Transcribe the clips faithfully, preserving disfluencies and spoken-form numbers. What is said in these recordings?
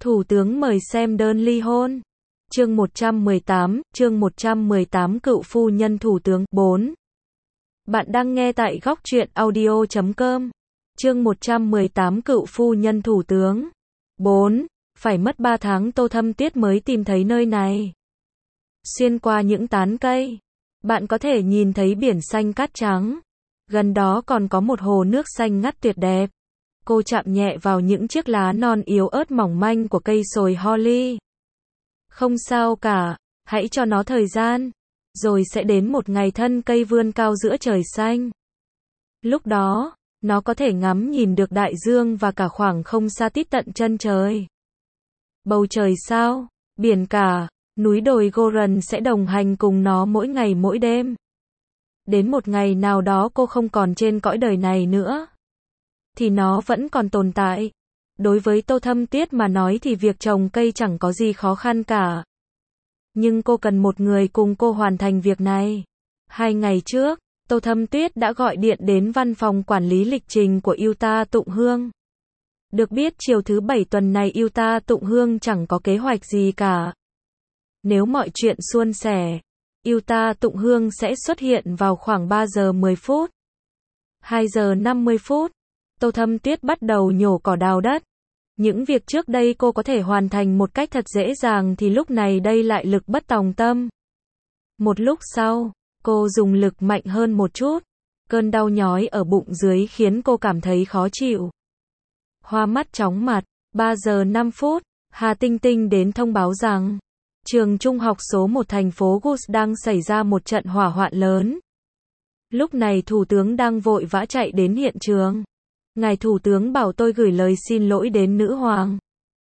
Thủ tướng mời xem đơn ly hôn. Chương một trăm mười tám, chương một trăm mười tám Cựu phu nhân thủ tướng. bốn. Bạn đang nghe tại góc truyện audio chấm com. Chương một trăm mười tám Cựu phu nhân thủ tướng. bốn. Phải mất ba tháng Tô Thâm Tuyết mới tìm thấy nơi này. Xuyên qua những tán cây, bạn có thể nhìn thấy biển xanh cát trắng. Gần đó còn có một hồ nước xanh ngắt tuyệt đẹp. Cô chạm nhẹ vào những chiếc lá non yếu ớt mỏng manh của cây sồi holly. Không sao cả, hãy cho nó thời gian, rồi sẽ đến một ngày thân cây vươn cao giữa trời xanh. Lúc đó, nó có thể ngắm nhìn được đại dương và cả khoảng không xa tít tận chân trời. Bầu trời sao, biển cả, núi đồi Goron sẽ đồng hành cùng nó mỗi ngày mỗi đêm. Đến một ngày nào đó cô không còn trên cõi đời này nữa, thì nó vẫn còn tồn tại. Đối với Tô Thâm Tuyết mà nói thì việc trồng cây chẳng có gì khó khăn cả. Nhưng cô cần một người cùng cô hoàn thành việc này. Hai ngày trước, Tô Thâm Tuyết đã gọi điện đến văn phòng quản lý lịch trình của Yuta Tụng Hương. Được biết chiều thứ bảy tuần này Yuta Tụng Hương chẳng có kế hoạch gì cả. Nếu mọi chuyện suôn sẻ, Yuta Tụng Hương sẽ xuất hiện vào khoảng ba giờ mười phút. hai giờ năm mươi phút. Tô Thâm Tuyết bắt đầu nhổ cỏ đào đất. Những việc trước đây cô có thể hoàn thành một cách thật dễ dàng thì lúc này đây lại lực bất tòng tâm. Một lúc sau, cô dùng lực mạnh hơn một chút. Cơn đau nhói ở bụng dưới khiến cô cảm thấy khó chịu. Hoa mắt chóng mặt. ba giờ năm phút, Hà Tinh Tinh đến thông báo rằng trường trung học số một thành phố Gus đang xảy ra một trận hỏa hoạn lớn. Lúc này thủ tướng đang vội vã chạy đến hiện trường. Ngài thủ tướng bảo tôi gửi lời xin lỗi đến nữ hoàng.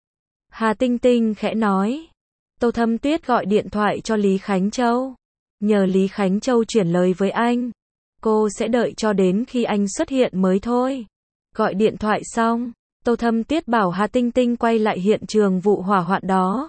Hà Tinh Tinh khẽ nói. Tô Thâm Tuyết gọi điện thoại cho Lý Khánh Châu. Nhờ Lý Khánh Châu chuyển lời với anh. Cô sẽ đợi cho đến khi anh xuất hiện mới thôi. Gọi điện thoại xong, Tô Thâm Tuyết bảo Hà Tinh Tinh quay lại hiện trường vụ hỏa hoạn đó.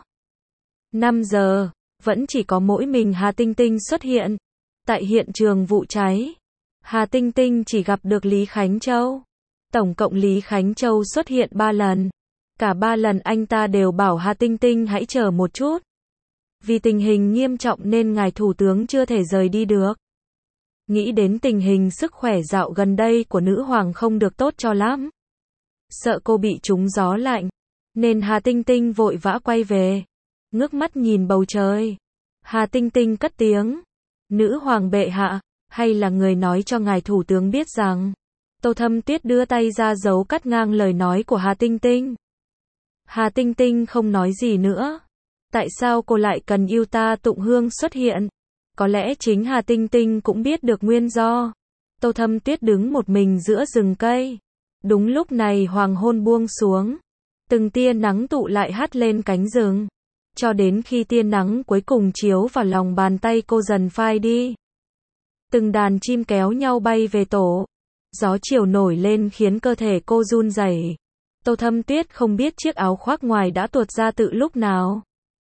năm giờ, vẫn chỉ có mỗi mình Hà Tinh Tinh xuất hiện. Tại hiện trường vụ cháy, Hà Tinh Tinh chỉ gặp được Lý Khánh Châu. Tổng cộng Lý Khánh Châu xuất hiện ba lần. Cả ba lần anh ta đều bảo Hà Tinh Tinh hãy chờ một chút. Vì tình hình nghiêm trọng nên ngài thủ tướng chưa thể rời đi được. Nghĩ đến tình hình sức khỏe dạo gần đây của nữ hoàng không được tốt cho lắm. Sợ cô bị trúng gió lạnh, nên Hà Tinh Tinh vội vã quay về. Ngước mắt nhìn bầu trời. Hà Tinh Tinh cất tiếng. Nữ hoàng bệ hạ, hay là người nói cho ngài thủ tướng biết rằng. Tô Thâm Tuyết đưa tay ra giấu cắt ngang lời nói của Hà Tinh Tinh. Hà Tinh Tinh không nói gì nữa. Tại sao cô lại cần Yuta Tụng Hương xuất hiện? Có lẽ chính Hà Tinh Tinh cũng biết được nguyên do. Tô Thâm Tuyết đứng một mình giữa rừng cây. Đúng lúc này hoàng hôn buông xuống. Từng tia nắng tụ lại hắt lên cánh rừng. Cho đến khi tia nắng cuối cùng chiếu vào lòng bàn tay cô dần phai đi. Từng đàn chim kéo nhau bay về tổ. Gió chiều nổi lên khiến cơ thể cô run rẩy. Tô Thâm Tuyết không biết chiếc áo khoác ngoài đã tuột ra từ lúc nào.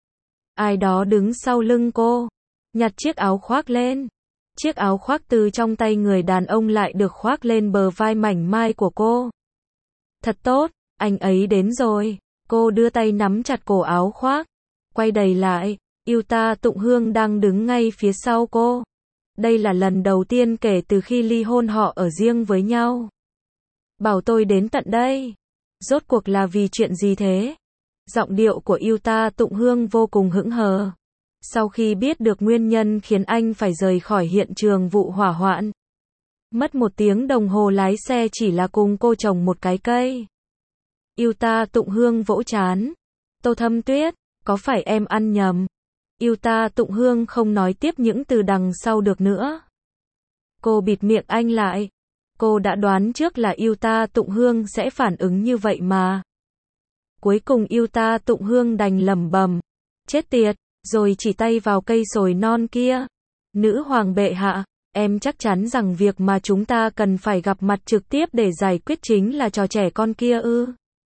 Ai đó đứng sau lưng cô, nhặt chiếc áo khoác lên. Chiếc áo khoác từ trong tay người đàn ông lại được khoác lên bờ vai mảnh mai của cô. Thật tốt, anh ấy đến rồi. Cô đưa tay nắm chặt cổ áo khoác. Quay đầy lại, Yuta Tụng Hương đang đứng ngay phía sau cô. Đây là lần đầu tiên kể từ khi ly hôn họ ở riêng với nhau. Bảo tôi đến tận đây. Rốt cuộc là vì chuyện gì thế? Giọng điệu của Yuta Tụng Hương vô cùng hững hờ. Sau khi biết được nguyên nhân khiến anh phải rời khỏi hiện trường vụ hỏa hoạn. Mất một tiếng đồng hồ lái xe chỉ là cùng cô trồng một cái cây. Yuta Tụng Hương vỗ trán. Tô Thâm Tuyết, có phải em ăn nhầm? Yuta Tụng Hương không nói tiếp những từ đằng sau được nữa. Cô bịt miệng anh lại. Cô đã đoán trước là Yuta Tụng Hương sẽ phản ứng như vậy mà. Cuối cùng Yuta Tụng Hương đành lẩm bẩm. Chết tiệt, rồi chỉ tay vào cây sồi non kia. Nữ hoàng bệ hạ, em chắc chắn rằng việc mà chúng ta cần phải gặp mặt trực tiếp để giải quyết chính là trò trẻ con kia ư?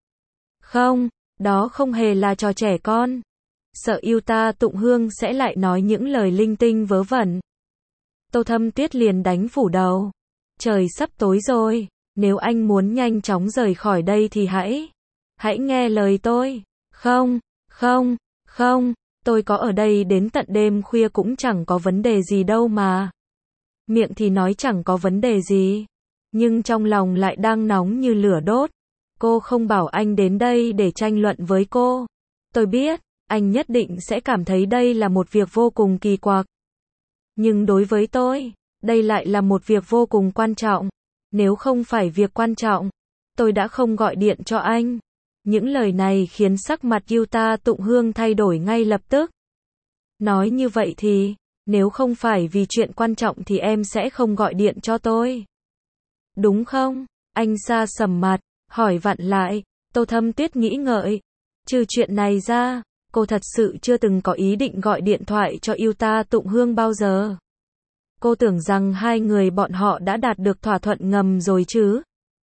Không, đó không hề là trò trẻ con. Sợ Yuta Tụng Hương sẽ lại nói những lời linh tinh vớ vẩn. Tô Thâm Tuyết liền đánh phủ đầu. Trời sắp tối rồi, nếu anh muốn nhanh chóng rời khỏi đây thì hãy, hãy nghe lời tôi. Không, không, không, tôi có ở đây đến tận đêm khuya cũng chẳng có vấn đề gì đâu mà. Miệng thì nói chẳng có vấn đề gì, nhưng trong lòng lại đang nóng như lửa đốt. Cô không bảo anh đến đây để tranh luận với cô. Tôi biết, anh nhất định sẽ cảm thấy đây là một việc vô cùng kỳ quặc. Nhưng đối với tôi, đây lại là một việc vô cùng quan trọng. Nếu không phải việc quan trọng, tôi đã không gọi điện cho anh. Những lời này khiến sắc mặt Yuta Tụng Hương thay đổi ngay lập tức. Nói như vậy thì, nếu không phải vì chuyện quan trọng thì em sẽ không gọi điện cho tôi. Đúng không? Anh sa sầm mặt, hỏi vặn lại. Tô Thâm Tuyết nghĩ ngợi. Trừ chuyện này ra, cô thật sự chưa từng có ý định gọi điện thoại cho Yuta Tụng Hương bao giờ. Cô tưởng rằng hai người bọn họ đã đạt được thỏa thuận ngầm rồi chứ.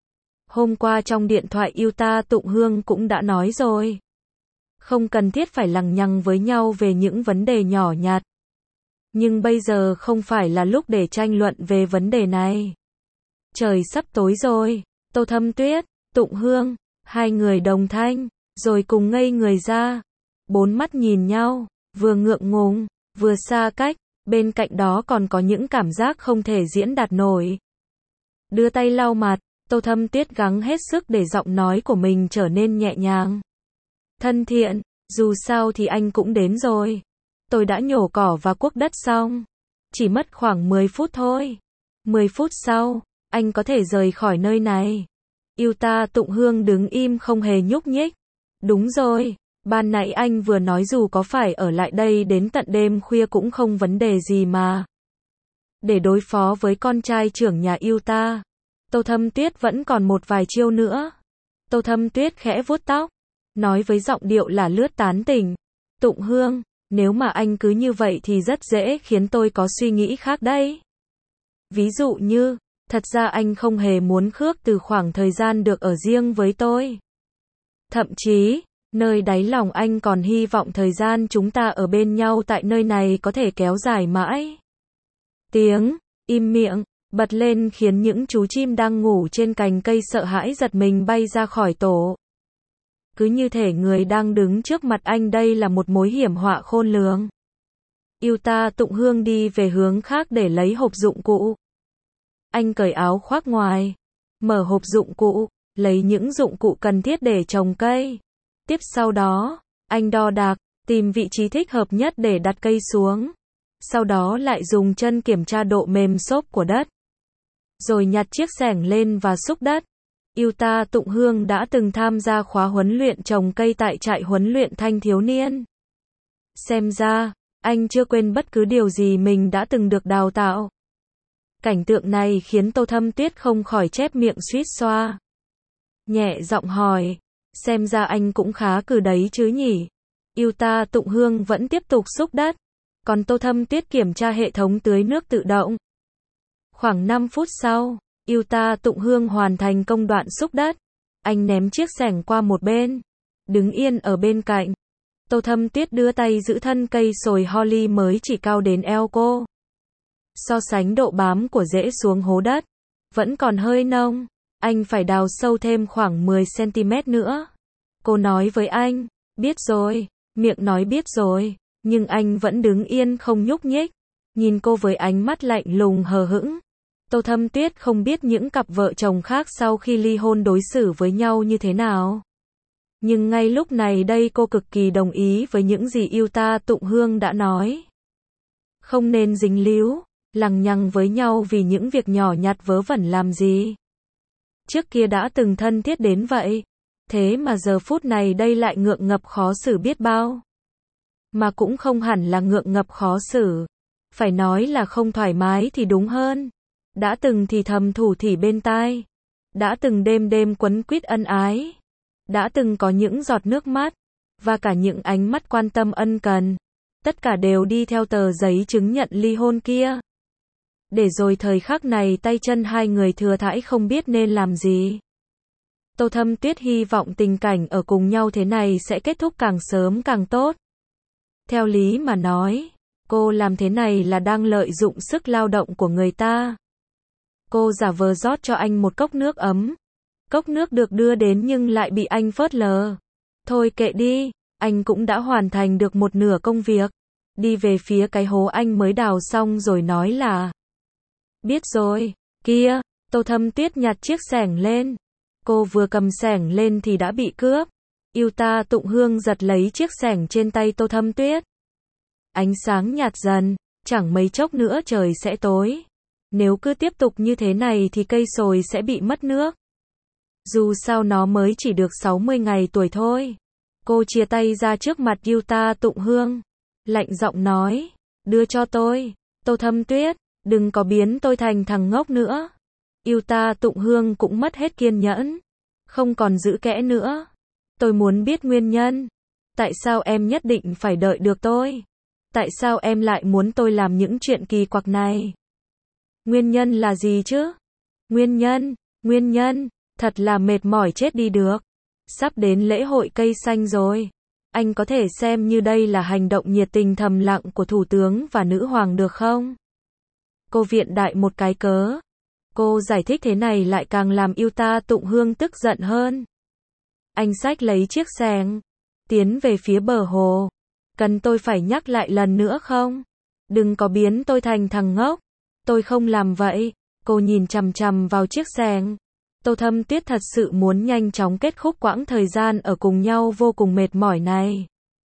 Hôm qua trong điện thoại Yuta Tụng Hương cũng đã nói rồi. Không cần thiết phải lằng nhằng với nhau về những vấn đề nhỏ nhặt. Nhưng bây giờ không phải là lúc để tranh luận về vấn đề này. Trời sắp tối rồi. Tô Thâm Tuyết, Tụng Hương, hai người đồng thanh, rồi cùng ngây người ra. Bốn mắt nhìn nhau, vừa ngượng ngùng, vừa xa cách, bên cạnh đó còn có những cảm giác không thể diễn đạt nổi. Đưa tay lau mặt, Tô Thâm Tuyết gắng hết sức để giọng nói của mình trở nên nhẹ nhàng. Thân thiện, dù sao thì anh cũng đến rồi. Tôi đã nhổ cỏ và cuốc đất xong. Chỉ mất khoảng mười phút thôi. mười phút sau, anh có thể rời khỏi nơi này. Yuta Tụng Hương đứng im không hề nhúc nhích. Đúng rồi, ban nãy anh vừa nói dù có phải ở lại đây đến tận đêm khuya cũng không vấn đề gì mà. Để đối phó với con trai trưởng nhà Yuta, Tô Thâm Tuyết vẫn còn một vài chiêu nữa. Tô Thâm Tuyết khẽ vuốt tóc, nói với giọng điệu là lướt tán tỉnh. Tụng Hương, nếu mà anh cứ như vậy thì rất dễ khiến tôi có suy nghĩ khác đấy. Ví dụ như, thật ra anh không hề muốn khước từ khoảng thời gian được ở riêng với tôi. Thậm chí, nơi đáy lòng anh còn hy vọng thời gian chúng ta ở bên nhau tại nơi này có thể kéo dài mãi. Tiếng im miệng bật lên khiến những chú chim đang ngủ trên cành cây sợ hãi giật mình bay ra khỏi tổ. Cứ như thể người đang đứng trước mặt anh đây là một mối hiểm họa khôn lường. Yuta Tụng Hương đi về hướng khác để lấy hộp dụng cụ. Anh cởi áo khoác ngoài, mở hộp dụng cụ, lấy những dụng cụ cần thiết để trồng cây. Tiếp sau đó, anh đo đạc, tìm vị trí thích hợp nhất để đặt cây xuống. Sau đó lại dùng chân kiểm tra độ mềm xốp của đất. Rồi nhặt chiếc xẻng lên và xúc đất. Yuta Tụng Hương đã từng tham gia khóa huấn luyện trồng cây tại trại huấn luyện thanh thiếu niên. Xem ra, anh chưa quên bất cứ điều gì mình đã từng được đào tạo. Cảnh tượng này khiến Tô Thâm Tuyết không khỏi chép miệng suýt xoa. Nhẹ giọng hỏi, xem ra anh cũng khá cừ đấy chứ nhỉ. Yuta Tụng Hương vẫn tiếp tục xúc đất, còn Tô Thâm Tuyết kiểm tra hệ thống tưới nước tự động. Khoảng năm phút sau, Yuta Tụng Hương hoàn thành công đoạn xúc đất. Anh ném chiếc xẻng qua một bên, đứng yên ở bên cạnh. Tô Thâm Tuyết đưa tay giữ thân cây sồi holly mới chỉ cao đến eo cô. So sánh độ bám của rễ xuống hố đất, vẫn còn hơi nông, anh phải đào sâu thêm khoảng mười xăng-ti-mét nữa. Cô nói với anh, biết rồi, miệng nói biết rồi, nhưng anh vẫn đứng yên không nhúc nhích, nhìn cô với ánh mắt lạnh lùng hờ hững. Tô Thâm Tuyết không biết những cặp vợ chồng khác sau khi ly hôn đối xử với nhau như thế nào. Nhưng ngay lúc này đây cô cực kỳ đồng ý với những gì Yuta Tụng Hương đã nói. Không nên dính líu, lằng nhằng với nhau vì những việc nhỏ nhặt vớ vẩn làm gì. Trước kia đã từng thân thiết đến vậy, thế mà giờ phút này đây lại ngượng ngập khó xử biết bao. Mà cũng không hẳn là ngượng ngập khó xử, phải nói là không thoải mái thì đúng hơn. Đã từng thì thầm thủ thỉ bên tai, đã từng đêm đêm quấn quýt ân ái, đã từng có những giọt nước mắt, và cả những ánh mắt quan tâm ân cần. Tất cả đều đi theo tờ giấy chứng nhận ly hôn kia. Để rồi thời khắc này tay chân hai người thừa thãi không biết nên làm gì. Tô Thâm Tuyết hy vọng tình cảnh ở cùng nhau thế này sẽ kết thúc càng sớm càng tốt. Theo lý mà nói, cô làm thế này là đang lợi dụng sức lao động của người ta. Cô giả vờ rót cho anh một cốc nước ấm. Cốc nước được đưa đến nhưng lại bị anh phớt lờ. Thôi kệ đi, anh cũng đã hoàn thành được một nửa công việc. Đi về phía cái hố anh mới đào xong rồi nói là: biết rồi, kia, Tô Thâm Tuyết nhặt chiếc xẻng lên. Cô vừa cầm xẻng lên thì đã bị cướp. Yêu Ta Tụng Hương giật lấy chiếc xẻng trên tay Tô Thâm Tuyết. Ánh sáng nhạt dần, chẳng mấy chốc nữa trời sẽ tối. Nếu cứ tiếp tục như thế này thì cây sồi sẽ bị mất nước. Dù sao nó mới chỉ được sáu mươi ngày tuổi thôi. Cô chia tay ra trước mặt Yêu Ta Tụng Hương, lạnh giọng nói: đưa cho tôi, Tô Thâm Tuyết, đừng có biến tôi thành thằng ngốc nữa. Yêu Ta Tụng Hương cũng mất hết kiên nhẫn, không còn giữ kẽ nữa. Tôi muốn biết nguyên nhân. Tại sao em nhất định phải đợi được tôi? Tại sao em lại muốn tôi làm những chuyện kỳ quặc này? Nguyên nhân là gì chứ? Nguyên nhân, nguyên nhân, thật là mệt mỏi chết đi được. Sắp đến lễ hội cây xanh rồi. Anh có thể xem như đây là hành động nhiệt tình thầm lặng của thủ tướng và nữ hoàng được không? Cô viện đại một cái cớ. Cô giải thích thế này lại càng làm Yêu Ta Tụng Hương tức giận hơn. Anh xách lấy chiếc xẻng, tiến về phía bờ hồ. Cần tôi phải nhắc lại lần nữa không? Đừng có biến tôi thành thằng ngốc. Tôi không làm vậy. Cô nhìn chằm chằm vào chiếc xẻng. Tô Thâm Tuyết thật sự muốn nhanh chóng kết thúc quãng thời gian ở cùng nhau vô cùng mệt mỏi này.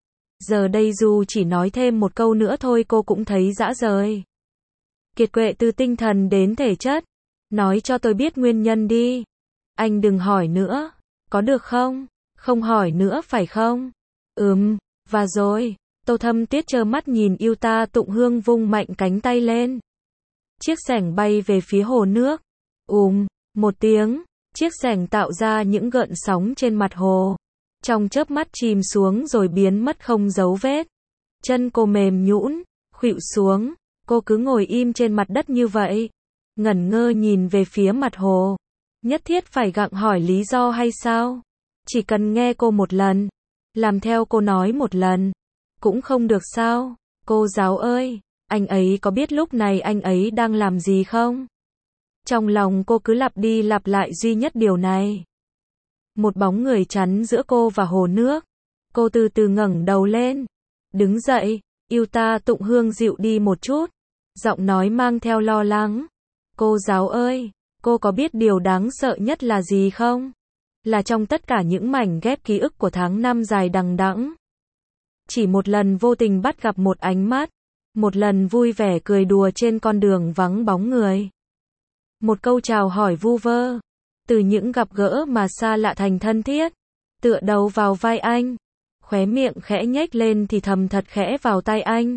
Giờ đây dù chỉ nói thêm một câu nữa thôi cô cũng thấy rã rời. Kiệt quệ từ tinh thần đến thể chất. Nói cho tôi biết nguyên nhân đi. Anh đừng hỏi nữa. Có được không? Không hỏi nữa phải không? Ừm, và rồi. Tô Thâm Tuyết trơ mắt nhìn Yêu Ta Tụng Hương vung mạnh cánh tay lên. Chiếc xẻng bay về phía hồ nước. Ùm, một tiếng, chiếc xẻng tạo ra những gợn sóng trên mặt hồ. Trong chớp mắt chìm xuống rồi biến mất không dấu vết. Chân cô mềm nhũn, khuỵu xuống, cô cứ ngồi im trên mặt đất như vậy, ngẩn ngơ nhìn về phía mặt hồ. Nhất thiết phải gặng hỏi lý do hay sao? Chỉ cần nghe cô một lần, làm theo cô nói một lần, cũng không được sao? Cô giáo ơi, anh ấy có biết lúc này anh ấy đang làm gì không? Trong lòng cô cứ lặp đi lặp lại duy nhất điều này. Một bóng người chắn giữa cô và hồ nước. Cô từ từ ngẩng đầu lên, đứng dậy. Yêu Ta Tụng Hương dịu đi một chút, giọng nói mang theo lo lắng. Cô giáo ơi, cô có biết điều đáng sợ nhất là gì không? Là trong tất cả những mảnh ghép ký ức của tháng năm dài đằng đẵng, chỉ một lần vô tình bắt gặp một ánh mắt, một lần vui vẻ cười đùa trên con đường vắng bóng người, một câu chào hỏi vu vơ, từ những gặp gỡ mà xa lạ thành thân thiết, tựa đầu vào vai anh, khóe miệng khẽ nhếch lên thì thầm thật khẽ vào tai anh.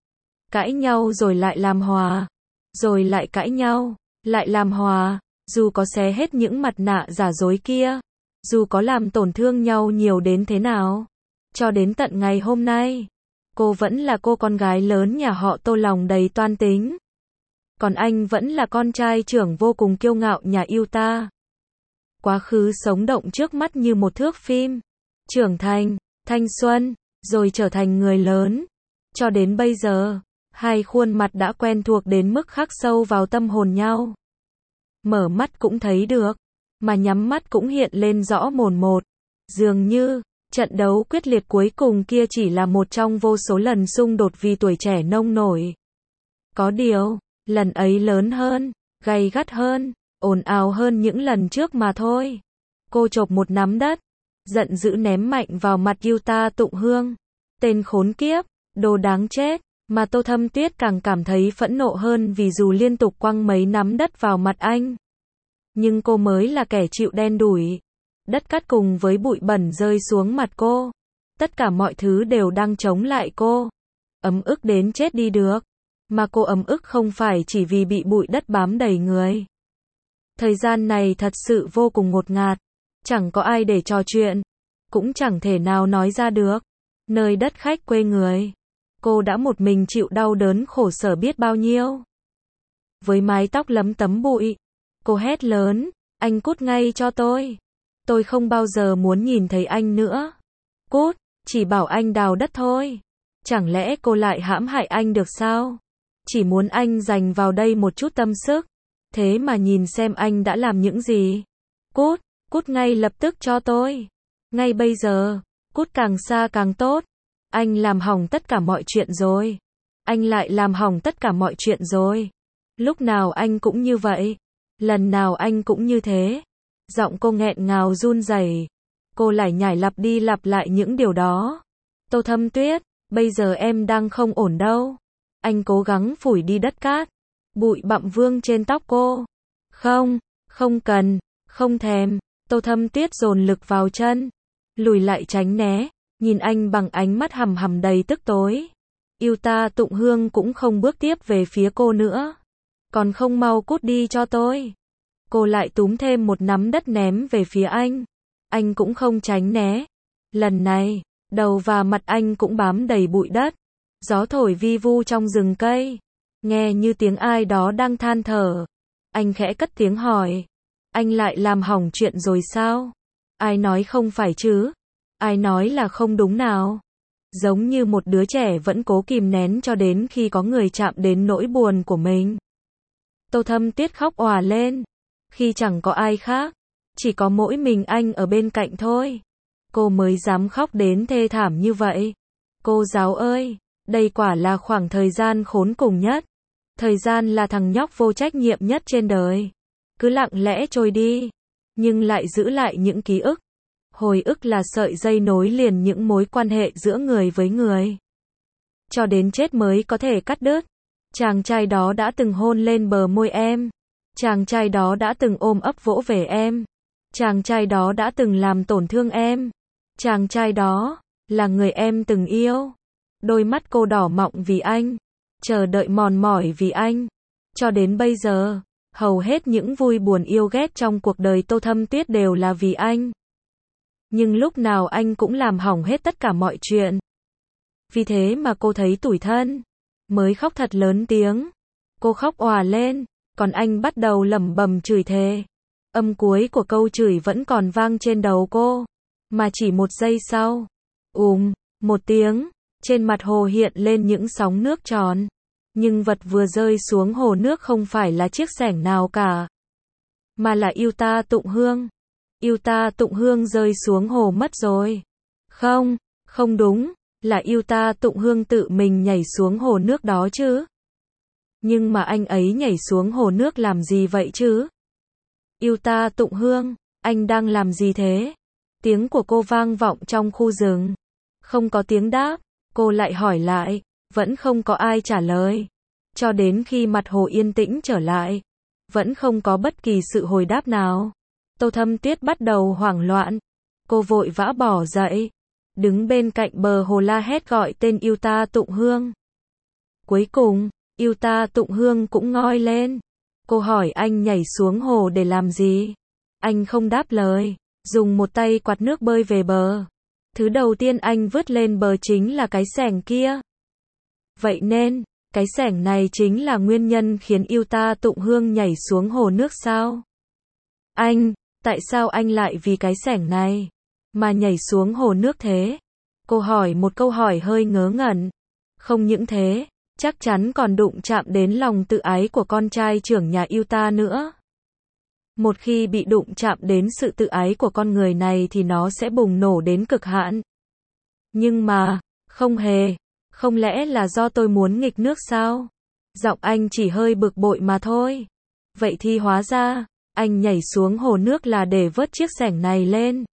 Cãi nhau rồi lại làm hòa, rồi lại cãi nhau, lại làm hòa, dù có xé hết những mặt nạ giả dối kia, dù có làm tổn thương nhau nhiều đến thế nào, cho đến tận ngày hôm nay, cô vẫn là cô con gái lớn nhà họ Tô lòng đầy toan tính. Còn anh vẫn là con trai trưởng vô cùng kiêu ngạo nhà Yêu Ta. Quá khứ sống động trước mắt như một thước phim, trưởng thành, thanh xuân, rồi trở thành người lớn. Cho đến bây giờ, hai khuôn mặt đã quen thuộc đến mức khắc sâu vào tâm hồn nhau. Mở mắt cũng thấy được, mà nhắm mắt cũng hiện lên rõ mồn một. Dường như, trận đấu quyết liệt cuối cùng kia chỉ là một trong vô số lần xung đột vì tuổi trẻ nông nổi. Có điều, lần ấy lớn hơn, gay gắt hơn, ồn ào hơn những lần trước mà thôi. Cô chộp một nắm đất, giận dữ ném mạnh vào mặt Yêu Ta Tụng Hương. Tên khốn kiếp, đồ đáng chết, mà Tô Thâm Tuyết càng cảm thấy phẫn nộ hơn vì dù liên tục quăng mấy nắm đất vào mặt anh, nhưng cô mới là kẻ chịu đen đủi. Đất cát cùng với bụi bẩn rơi xuống mặt cô. Tất cả mọi thứ đều đang chống lại cô. Ấm ức đến chết đi được. Mà cô ấm ức không phải chỉ vì bị bụi đất bám đầy người. Thời gian này thật sự vô cùng ngột ngạt. Chẳng có ai để trò chuyện. Cũng chẳng thể nào nói ra được. Nơi đất khách quê người, cô đã một mình chịu đau đớn khổ sở biết bao nhiêu. Với mái tóc lấm tấm bụi, cô hét lớn, anh cút ngay cho tôi. Tôi không bao giờ muốn nhìn thấy anh nữa. Cút, chỉ bảo anh đào đất thôi. Chẳng lẽ cô lại hãm hại anh được sao? Chỉ muốn anh dành vào đây một chút tâm sức. Thế mà nhìn xem anh đã làm những gì. Cút, cút ngay lập tức cho tôi. Ngay bây giờ, Cút càng xa càng tốt. Anh làm hỏng tất cả mọi chuyện rồi. Anh lại làm hỏng tất cả mọi chuyện rồi. Lúc nào anh cũng như vậy. Lần nào anh cũng như thế. Giọng cô nghẹn ngào run rẩy. Cô lải nhải lặp đi lặp lại những điều đó. Tô Thâm Tuyết, bây giờ em đang không ổn đâu. Anh cố gắng phủi đi đất cát. Bụi bặm vương trên tóc cô. Không, không cần, không thèm. Tô Thâm Tuyết dồn lực vào chân. Lùi lại tránh né. Nhìn anh bằng ánh mắt hầm hầm đầy tức tối. Yêu ta Tụng Hương cũng không bước tiếp về phía cô nữa. Còn không mau cút đi cho tôi. Cô lại túm thêm một nắm đất ném về phía anh. Anh cũng không tránh né. Lần này, đầu và mặt anh cũng bám đầy bụi đất. Gió thổi vi vu trong rừng cây. Nghe như tiếng ai đó đang than thở. Anh khẽ cất tiếng hỏi. Anh lại làm hỏng chuyện rồi sao? Ai nói không phải chứ? Ai nói là không đúng nào? Giống như một đứa trẻ vẫn cố kìm nén cho đến khi có người chạm đến nỗi buồn của mình. Tô Thâm Tuyết khóc òa lên. Khi chẳng có ai khác. Chỉ có mỗi mình anh ở bên cạnh thôi. Cô mới dám khóc đến thê thảm như vậy. Cô giáo ơi, đây quả là khoảng thời gian khốn cùng nhất. Thời gian là thằng nhóc vô trách nhiệm nhất trên đời. Cứ lặng lẽ trôi đi. Nhưng lại giữ lại những ký ức. Hồi ức là sợi dây nối liền những mối quan hệ giữa người với người. Cho đến chết mới có thể cắt đứt. Chàng trai đó đã từng hôn lên bờ môi em. Chàng trai đó đã từng ôm ấp vỗ về em. Chàng trai đó đã từng làm tổn thương em. Chàng trai đó là người em từng yêu. Đôi mắt cô đỏ mọng vì anh. Chờ đợi mòn mỏi vì anh. Cho đến bây giờ, hầu hết những vui buồn yêu ghét trong cuộc đời Tô Thâm Tuyết đều là vì anh. Nhưng lúc nào anh cũng làm hỏng hết tất cả mọi chuyện. Vì thế mà cô thấy tủi thân. Mới khóc thật lớn tiếng. Cô khóc òa lên. Còn anh bắt đầu lẩm bẩm chửi thề. Âm cuối của câu chửi vẫn còn vang trên đầu cô. Mà chỉ một giây sau. Ùm, một tiếng. Trên mặt hồ hiện lên những sóng nước tròn. Nhưng vật vừa rơi xuống hồ nước không phải là chiếc xẻng nào cả. Mà là Yêu Ta Tụng Hương. Yêu Ta Tụng Hương rơi xuống hồ mất rồi. Không, không đúng. Là Yêu Ta Tụng Hương tự mình nhảy xuống hồ nước đó chứ. Nhưng mà anh ấy nhảy xuống hồ nước làm gì vậy chứ? Yêu Ta Tụng Hương, anh đang làm gì thế? Tiếng của cô vang vọng trong khu rừng. Không có tiếng đáp, cô lại hỏi lại, vẫn không có ai trả lời. Cho đến khi mặt hồ yên tĩnh trở lại, vẫn không có bất kỳ sự hồi đáp nào. Tô Thâm Tuyết bắt đầu hoảng loạn. Cô vội vã bỏ dậy, đứng bên cạnh bờ hồ la hét gọi tên Yêu Ta Tụng Hương. Cuối cùng, Yêu Ta Tụng Hương cũng ngoi lên. Cô hỏi anh nhảy xuống hồ để làm gì? Anh không đáp lời, dùng một tay quạt nước bơi về bờ. Thứ đầu tiên anh vứt lên bờ chính là cái xẻng kia. Vậy nên, cái xẻng này chính là nguyên nhân khiến Yêu Ta Tụng Hương nhảy xuống hồ nước sao? Anh, tại sao anh lại vì cái xẻng này mà nhảy xuống hồ nước thế? Cô hỏi một câu hỏi hơi ngớ ngẩn. Không những thế, chắc chắn còn đụng chạm đến lòng tự ái của con trai trưởng nhà Yêu Ta nữa. Một khi bị đụng chạm đến sự tự ái của con người này thì nó sẽ bùng nổ đến cực hạn. Nhưng mà, không hề, không lẽ là do tôi muốn nghịch nước sao? Giọng anh chỉ hơi bực bội mà thôi. Vậy thì hóa ra, anh nhảy xuống hồ nước là để vớt chiếc xẻng này lên.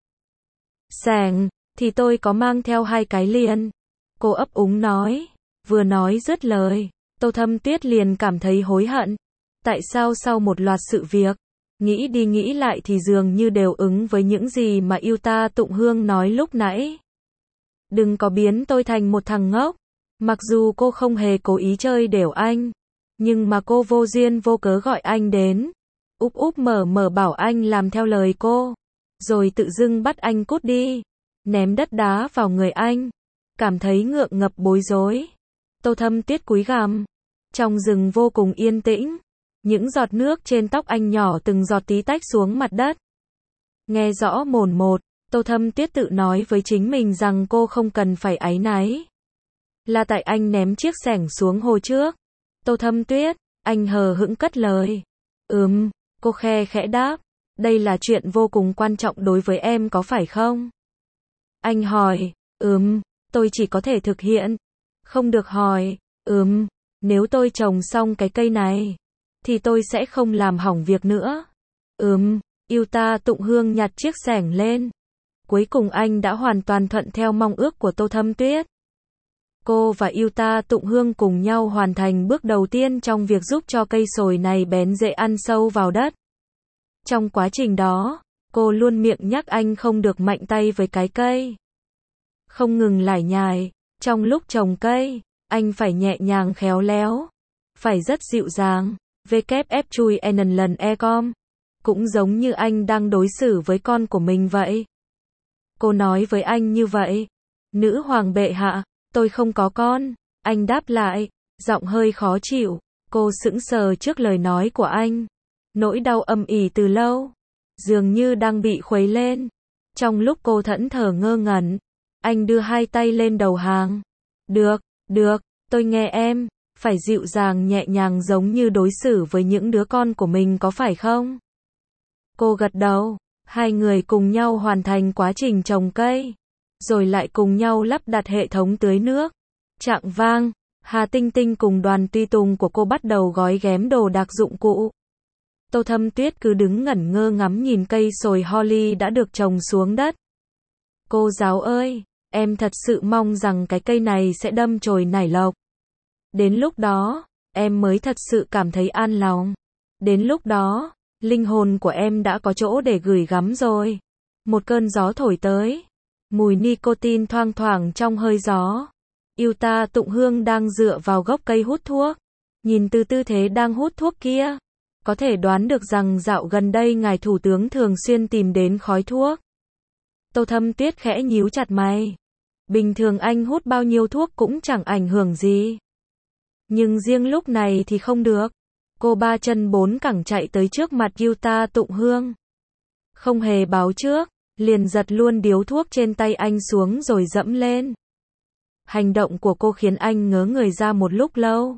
Xẻng, thì tôi có mang theo hai cái liền. Cô ấp úng nói. Vừa nói dứt lời, Tô Thâm Tuyết liền cảm thấy hối hận. Tại sao sau một loạt sự việc, nghĩ đi nghĩ lại thì dường như đều ứng với những gì mà Yêu Ta Tụng Hương nói lúc nãy. Đừng có biến tôi thành một thằng ngốc. Mặc dù cô không hề cố ý chơi đểu anh, nhưng mà cô vô duyên vô cớ gọi anh đến. Úp úp mở mở bảo anh làm theo lời cô. Rồi tự dưng bắt anh cút đi. Ném đất đá vào người anh. Cảm thấy ngượng ngập bối rối. Tô Thâm Tuyết cúi gằm. Trong rừng vô cùng yên tĩnh. Những giọt nước trên tóc anh nhỏ từng giọt tí tách xuống mặt đất. Nghe rõ mồn một, Tô Thâm Tuyết tự nói với chính mình rằng cô không cần phải áy náy. Là tại anh ném chiếc xẻng xuống hồ trước. Tô Thâm Tuyết, anh hờ hững cất lời. Ừm, cô khe khẽ đáp. Đây là chuyện vô cùng quan trọng đối với em có phải không? Anh hỏi, ừm, tôi chỉ có thể thực hiện. Không được hỏi, ừm, nếu tôi trồng xong cái cây này, thì tôi sẽ không làm hỏng việc nữa. Ừm, Yuta Tụng Hương nhặt chiếc xẻng lên. Cuối cùng anh đã hoàn toàn thuận theo mong ước của Tô Thâm Tuyết. Cô và Yuta Tụng Hương cùng nhau hoàn thành bước đầu tiên trong việc giúp cho cây sồi này bén rễ ăn sâu vào đất. Trong quá trình đó, cô luôn miệng nhắc anh không được mạnh tay với cái cây. Không ngừng lải nhải, trong lúc trồng cây, anh phải nhẹ nhàng khéo léo, phải rất dịu dàng. vê kép ép chui en lần e com. Cũng giống như anh đang đối xử với con của mình vậy. Cô nói với anh như vậy. Nữ hoàng bệ hạ, tôi không có con. Anh đáp lại, giọng hơi khó chịu. Cô sững sờ trước lời nói của anh. Nỗi đau âm ỉ từ lâu, dường như đang bị khuấy lên. Trong lúc cô thẫn thờ ngơ ngẩn, anh đưa hai tay lên đầu hàng. Được, được, tôi nghe em. Phải dịu dàng nhẹ nhàng giống như đối xử với những đứa con của mình có phải không? Cô gật đầu. Hai người cùng nhau hoàn thành quá trình trồng cây, rồi lại cùng nhau lắp đặt hệ thống tưới nước. Chạng vang, Hà Tinh Tinh cùng đoàn tùy tùng của cô bắt đầu gói ghém đồ đạc dụng cụ. Tô Thâm Tuyết cứ đứng ngẩn ngơ ngắm nhìn cây sồi holly đã được trồng xuống đất. Cô giáo ơi, em thật sự mong rằng cái cây này sẽ đâm chồi nảy lộc. Đến lúc đó, em mới thật sự cảm thấy an lòng. Đến lúc đó, linh hồn của em đã có chỗ để gửi gắm rồi. Một cơn gió thổi tới. Mùi nicotine thoang thoảng trong hơi gió. Yuta Tụng Hương đang dựa vào gốc cây hút thuốc. Nhìn từ tư thế đang hút thuốc kia, có thể đoán được rằng dạo gần đây ngài thủ tướng thường xuyên tìm đến khói thuốc. Tô Thâm Tuyết khẽ nhíu chặt mày. Bình thường anh hút bao nhiêu thuốc cũng chẳng ảnh hưởng gì. Nhưng riêng lúc này thì không được. Cô ba chân bốn cẳng chạy tới trước mặt Yuta Tụng Hương. Không hề báo trước, liền giật luôn điếu thuốc trên tay anh xuống rồi dẫm lên. Hành động của cô khiến anh ngớ người ra một lúc lâu.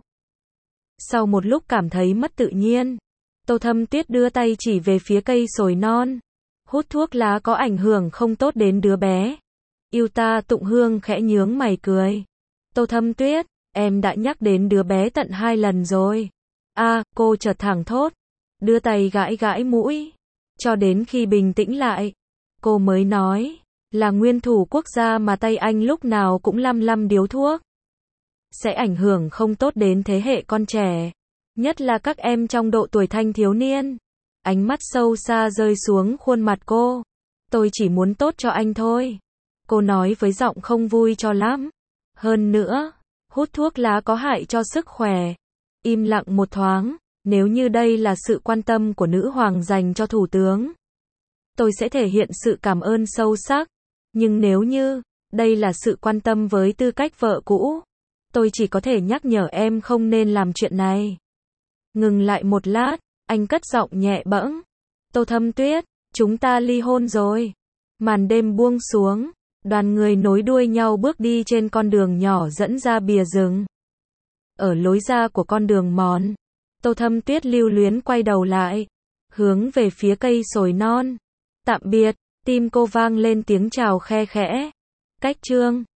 Sau một lúc cảm thấy mất tự nhiên, Tô Thâm Tuyết đưa tay chỉ về phía cây sồi non. Hút thuốc lá có ảnh hưởng không tốt đến đứa bé. Yuta Tụng Hương khẽ nhướng mày cười. Tô Thâm Tuyết, em đã nhắc đến đứa bé tận hai lần rồi. A, à, cô chợt thẳng thốt, đưa tay gãi gãi mũi. Cho đến khi bình tĩnh lại, cô mới nói, là nguyên thủ quốc gia mà tay anh lúc nào cũng lăm lăm điếu thuốc. Sẽ ảnh hưởng không tốt đến thế hệ con trẻ, nhất là các em trong độ tuổi thanh thiếu niên. Ánh mắt sâu xa rơi xuống khuôn mặt cô. Tôi chỉ muốn tốt cho anh thôi. Cô nói với giọng không vui cho lắm. Hơn nữa, hút thuốc lá có hại cho sức khỏe. Im lặng một thoáng, nếu như đây là sự quan tâm của nữ hoàng dành cho thủ tướng, tôi sẽ thể hiện sự cảm ơn sâu sắc. Nhưng nếu như, đây là sự quan tâm với tư cách vợ cũ, tôi chỉ có thể nhắc nhở em không nên làm chuyện này. Ngừng lại một lát, anh cất giọng nhẹ bẫng. Tô Thâm Tuyết, chúng ta ly hôn rồi. Màn đêm buông xuống, đoàn người nối đuôi nhau bước đi trên con đường nhỏ dẫn ra bìa rừng. Ở lối ra của con đường mòn, Tô Thâm Tuyết lưu luyến quay đầu lại, hướng về phía cây sồi non. Tạm biệt, tim cô vang lên tiếng chào khe khẽ. Cách chương